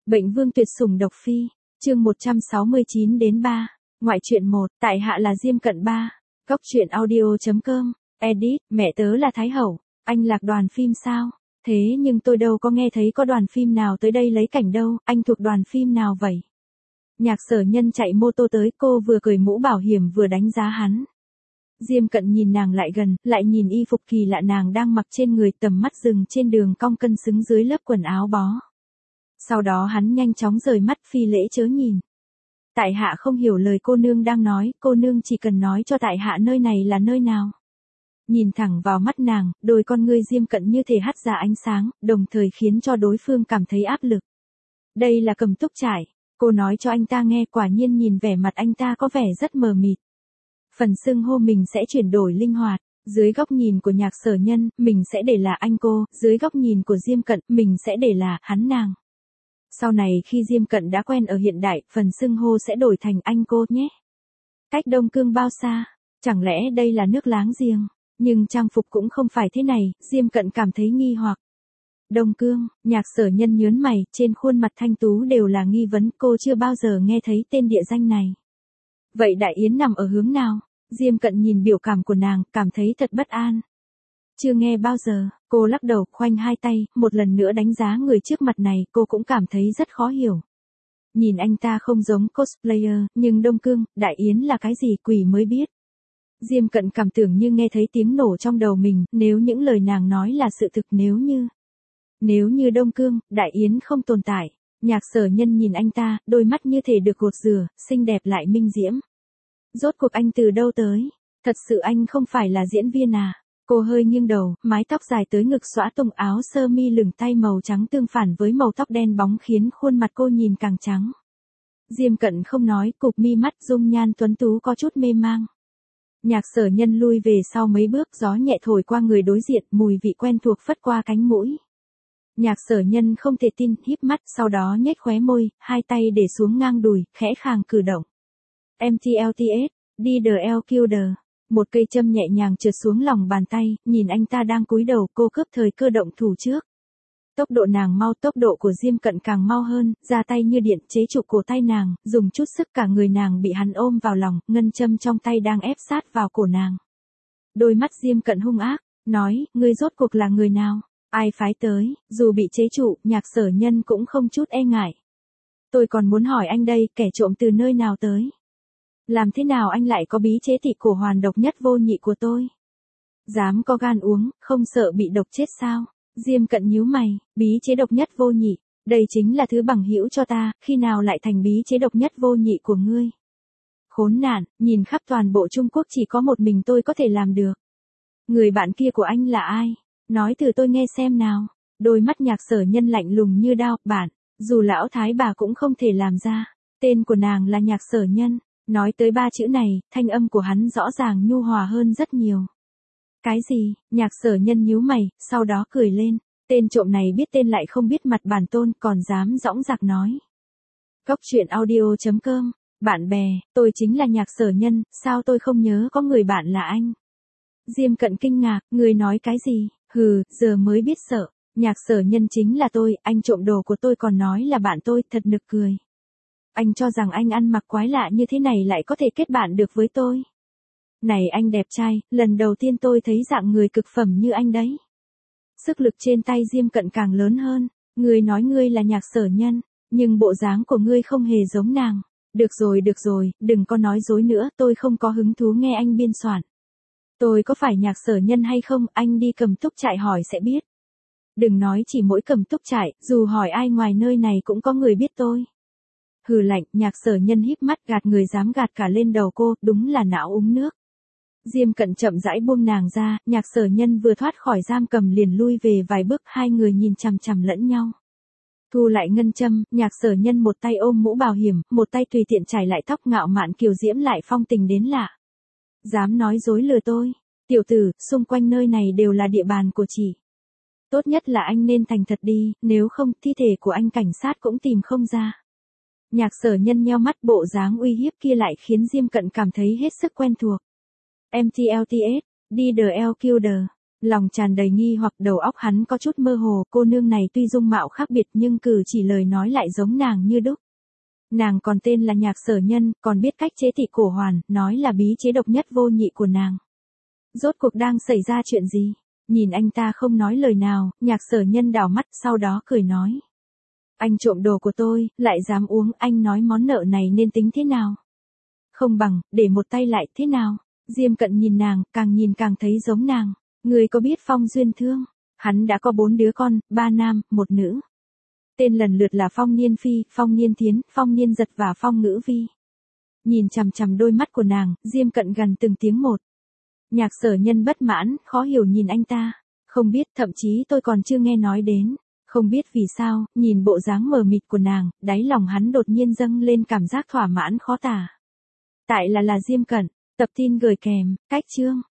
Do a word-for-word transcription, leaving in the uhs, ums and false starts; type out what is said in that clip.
Bệnh vương tuyệt sủng độc phi, chương một trăm sáu mươi chín đến ba, ngoại truyện một, tại hạ là Diêm Cận ba, góc truyện audio.com, edit, mẹ tớ là Thái Hậu, anh Lạc đoàn phim sao? Thế nhưng tôi đâu có nghe thấy có đoàn phim nào tới đây lấy cảnh đâu, anh thuộc đoàn phim nào vậy? Nhạc Sở Nhân chạy mô tô tới, cô vừa cởi mũ bảo hiểm vừa đánh giá hắn. Diêm Cận nhìn nàng lại gần, lại nhìn y phục kỳ lạ nàng đang mặc trên người, tầm mắt dừng trên đường cong cân xứng dưới lớp quần áo bó. Sau đó hắn nhanh chóng rời mắt, phi lễ chớ nhìn. Tại hạ không hiểu lời cô nương đang nói, cô nương chỉ cần nói cho tại hạ nơi này là nơi nào. Nhìn thẳng vào mắt nàng, đôi con ngươi Diêm Cận như thể hắt ra ánh sáng, đồng thời khiến cho đối phương cảm thấy áp lực. Đây là Cầm Túc Trải, cô nói cho anh ta nghe. Quả nhiên nhìn vẻ mặt anh ta có vẻ rất mờ mịt. Phần xưng hô mình sẽ chuyển đổi linh hoạt. Dưới góc nhìn của Nhạc Sở Nhân, mình sẽ để là anh cô, dưới góc nhìn của Diêm Cận, mình sẽ để là hắn nàng. Sau này khi Diêm Cận đã quen ở hiện đại, phần xưng hô sẽ đổi thành anh cô nhé. Cách Đông Cương bao xa? Chẳng lẽ đây là nước láng giềng? Nhưng trang phục cũng không phải thế này, Diêm Cận cảm thấy nghi hoặc. Đông Cương, Nhạc Sở Nhân nhớn mày, trên khuôn mặt thanh tú đều là nghi vấn, cô chưa bao giờ nghe thấy tên địa danh này. Vậy Đại Yến nằm ở hướng nào? Diêm Cận nhìn biểu cảm của nàng, cảm thấy thật bất an. Chưa nghe bao giờ, cô lắc đầu, khoanh hai tay, một lần nữa đánh giá người trước mặt này, cô cũng cảm thấy rất khó hiểu. Nhìn anh ta không giống cosplayer, nhưng Đông Cương, Đại Yến là cái gì quỷ mới biết. Diêm Cận cảm tưởng như nghe thấy tiếng nổ trong đầu mình, nếu những lời nàng nói là sự thực, nếu như... Nếu như Đông Cương, Đại Yến không tồn tại. Nhạc Sở Nhân nhìn anh ta, đôi mắt như thể được gột rửa, xinh đẹp lại minh diễm. Rốt cuộc anh từ đâu tới? Thật sự anh không phải là diễn viên à? Cô hơi nghiêng đầu, mái tóc dài tới ngực xõa tung, áo sơ mi lửng tay màu trắng tương phản với màu tóc đen bóng khiến khuôn mặt cô nhìn càng trắng. Diêm Cận không nói, cụp mi mắt, dung nhan tuấn tú có chút mê mang. Nhạc Sở Nhân lui về sau mấy bước, gió nhẹ thổi qua người đối diện, mùi vị quen thuộc phất qua cánh mũi. Nhạc Sở Nhân không thể tin, híp mắt, sau đó nhếch khóe môi, hai tay để xuống ngang đùi, khẽ khàng cử động. em tê lờ tê ét, đi the L Killer. Một cây châm nhẹ nhàng trượt xuống lòng bàn tay, nhìn anh ta đang cúi đầu, cô cướp thời cơ động thủ trước. Tốc độ nàng mau, tốc độ của Diêm Cận càng mau hơn, ra tay như điện, chế trụ cổ tay nàng, dùng chút sức cả người nàng bị hắn ôm vào lòng, ngân châm trong tay đang ép sát vào cổ nàng. Đôi mắt Diêm Cận hung ác, nói, ngươi rốt cuộc là người nào? Ai phái tới? Dù bị chế trụ, Nhạc Sở Nhân cũng không chút e ngại. Tôi còn muốn hỏi anh đây, kẻ trộm từ nơi nào tới? Làm thế nào anh lại có bí chế thị cổ hoàn độc nhất vô nhị của tôi? Dám có gan uống, không sợ bị độc chết sao? Diêm Cận nhíu mày, bí chế độc nhất vô nhị, đây chính là thứ bằng hữu cho ta, khi nào lại thành bí chế độc nhất vô nhị của ngươi? Khốn nạn, nhìn khắp toàn bộ Trung Quốc chỉ có một mình tôi có thể làm được. Người bạn kia của anh là ai? Nói từ tôi nghe xem nào. Đôi mắt Nhạc Sở Nhân lạnh lùng như đao, bạn, dù lão thái bà cũng không thể làm ra. Tên của nàng là Nhạc Sở Nhân. Nói tới ba chữ này, thanh âm của hắn rõ ràng nhu hòa hơn rất nhiều. Cái gì? Nhạc Sở Nhân nhíu mày, sau đó cười lên. Tên trộm này biết tên lại không biết mặt bản tôn, còn dám dõng dạc nói. Góc truyện audio.com, bạn bè, tôi chính là Nhạc Sở Nhân, sao tôi không nhớ có người bạn là anh? Diêm Cận kinh ngạc, người nói cái gì? Hừ, giờ mới biết sợ. Nhạc Sở Nhân chính là tôi, anh trộm đồ của tôi còn nói là bạn tôi, thật nực cười. Anh cho rằng anh ăn mặc quái lạ như thế này lại có thể kết bạn được với tôi. Này anh đẹp trai, lần đầu tiên tôi thấy dạng người cực phẩm như anh đấy. Sức lực trên tay Diêm Cận càng lớn hơn. Ngươi nói ngươi là Nhạc Sở Nhân, nhưng bộ dáng của ngươi không hề giống nàng. Được rồi được rồi, đừng có nói dối nữa, tôi không có hứng thú nghe anh biên soạn. Tôi có phải Nhạc Sở Nhân hay không, anh đi Cầm Túc Trại hỏi sẽ biết. Đừng nói chỉ mỗi Cầm Túc Trại, dù hỏi ai ngoài nơi này cũng có người biết tôi. Hừ lạnh, Nhạc Sở Nhân híp mắt, gạt người dám gạt cả lên đầu cô, đúng là não uống nước. Diêm Cận chậm rãi buông nàng ra, Nhạc Sở Nhân vừa thoát khỏi giam cầm liền lui về vài bước, hai người nhìn chằm chằm lẫn nhau. Thu lại ngân châm, Nhạc Sở Nhân một tay ôm mũ bảo hiểm, một tay tùy tiện chải lại tóc, ngạo mạn kiều diễm lại phong tình đến lạ. Dám nói dối lừa tôi, tiểu tử, xung quanh nơi này đều là địa bàn của chị. Tốt nhất là anh nên thành thật đi, nếu không, thi thể của anh cảnh sát cũng tìm không ra. Nhạc Sở Nhân nheo mắt, bộ dáng uy hiếp kia lại khiến Diêm Cận cảm thấy hết sức quen thuộc. em tê lờ tê ét, đi the L Killer. Lòng tràn đầy nghi hoặc, đầu óc hắn có chút mơ hồ, cô nương này tuy dung mạo khác biệt nhưng cử chỉ lời nói lại giống nàng như đúc. Nàng còn tên là Nhạc Sở Nhân, còn biết cách chế thị cổ hoàn, nói là bí chế độc nhất vô nhị của nàng. Rốt cuộc đang xảy ra chuyện gì? Nhìn anh ta không nói lời nào, Nhạc Sở Nhân đảo mắt, sau đó cười nói. Anh trộm đồ của tôi, lại dám uống, anh nói món nợ này nên tính thế nào? Không bằng, để một tay lại, thế nào? Diêm Cận nhìn nàng, càng nhìn càng thấy giống nàng. Người có biết Phong Duyên Thương? Hắn đã có bốn đứa con, ba nam, một nữ. Tên lần lượt là Phong Niên Phi, Phong Niên Thiến, Phong Niên Giật và Phong Ngữ Vi. Nhìn chằm chằm đôi mắt của nàng, Diêm Cận gần từng tiếng một. Nhạc Sở Nhân bất mãn, khó hiểu nhìn anh ta. Không biết, thậm chí tôi còn chưa nghe nói đến. Không biết vì sao, nhìn bộ dáng mờ mịt của nàng, đáy lòng hắn đột nhiên dâng lên cảm giác thỏa mãn khó tả. Tại là là Diêm Cận, tập tin gửi kèm, cách chương.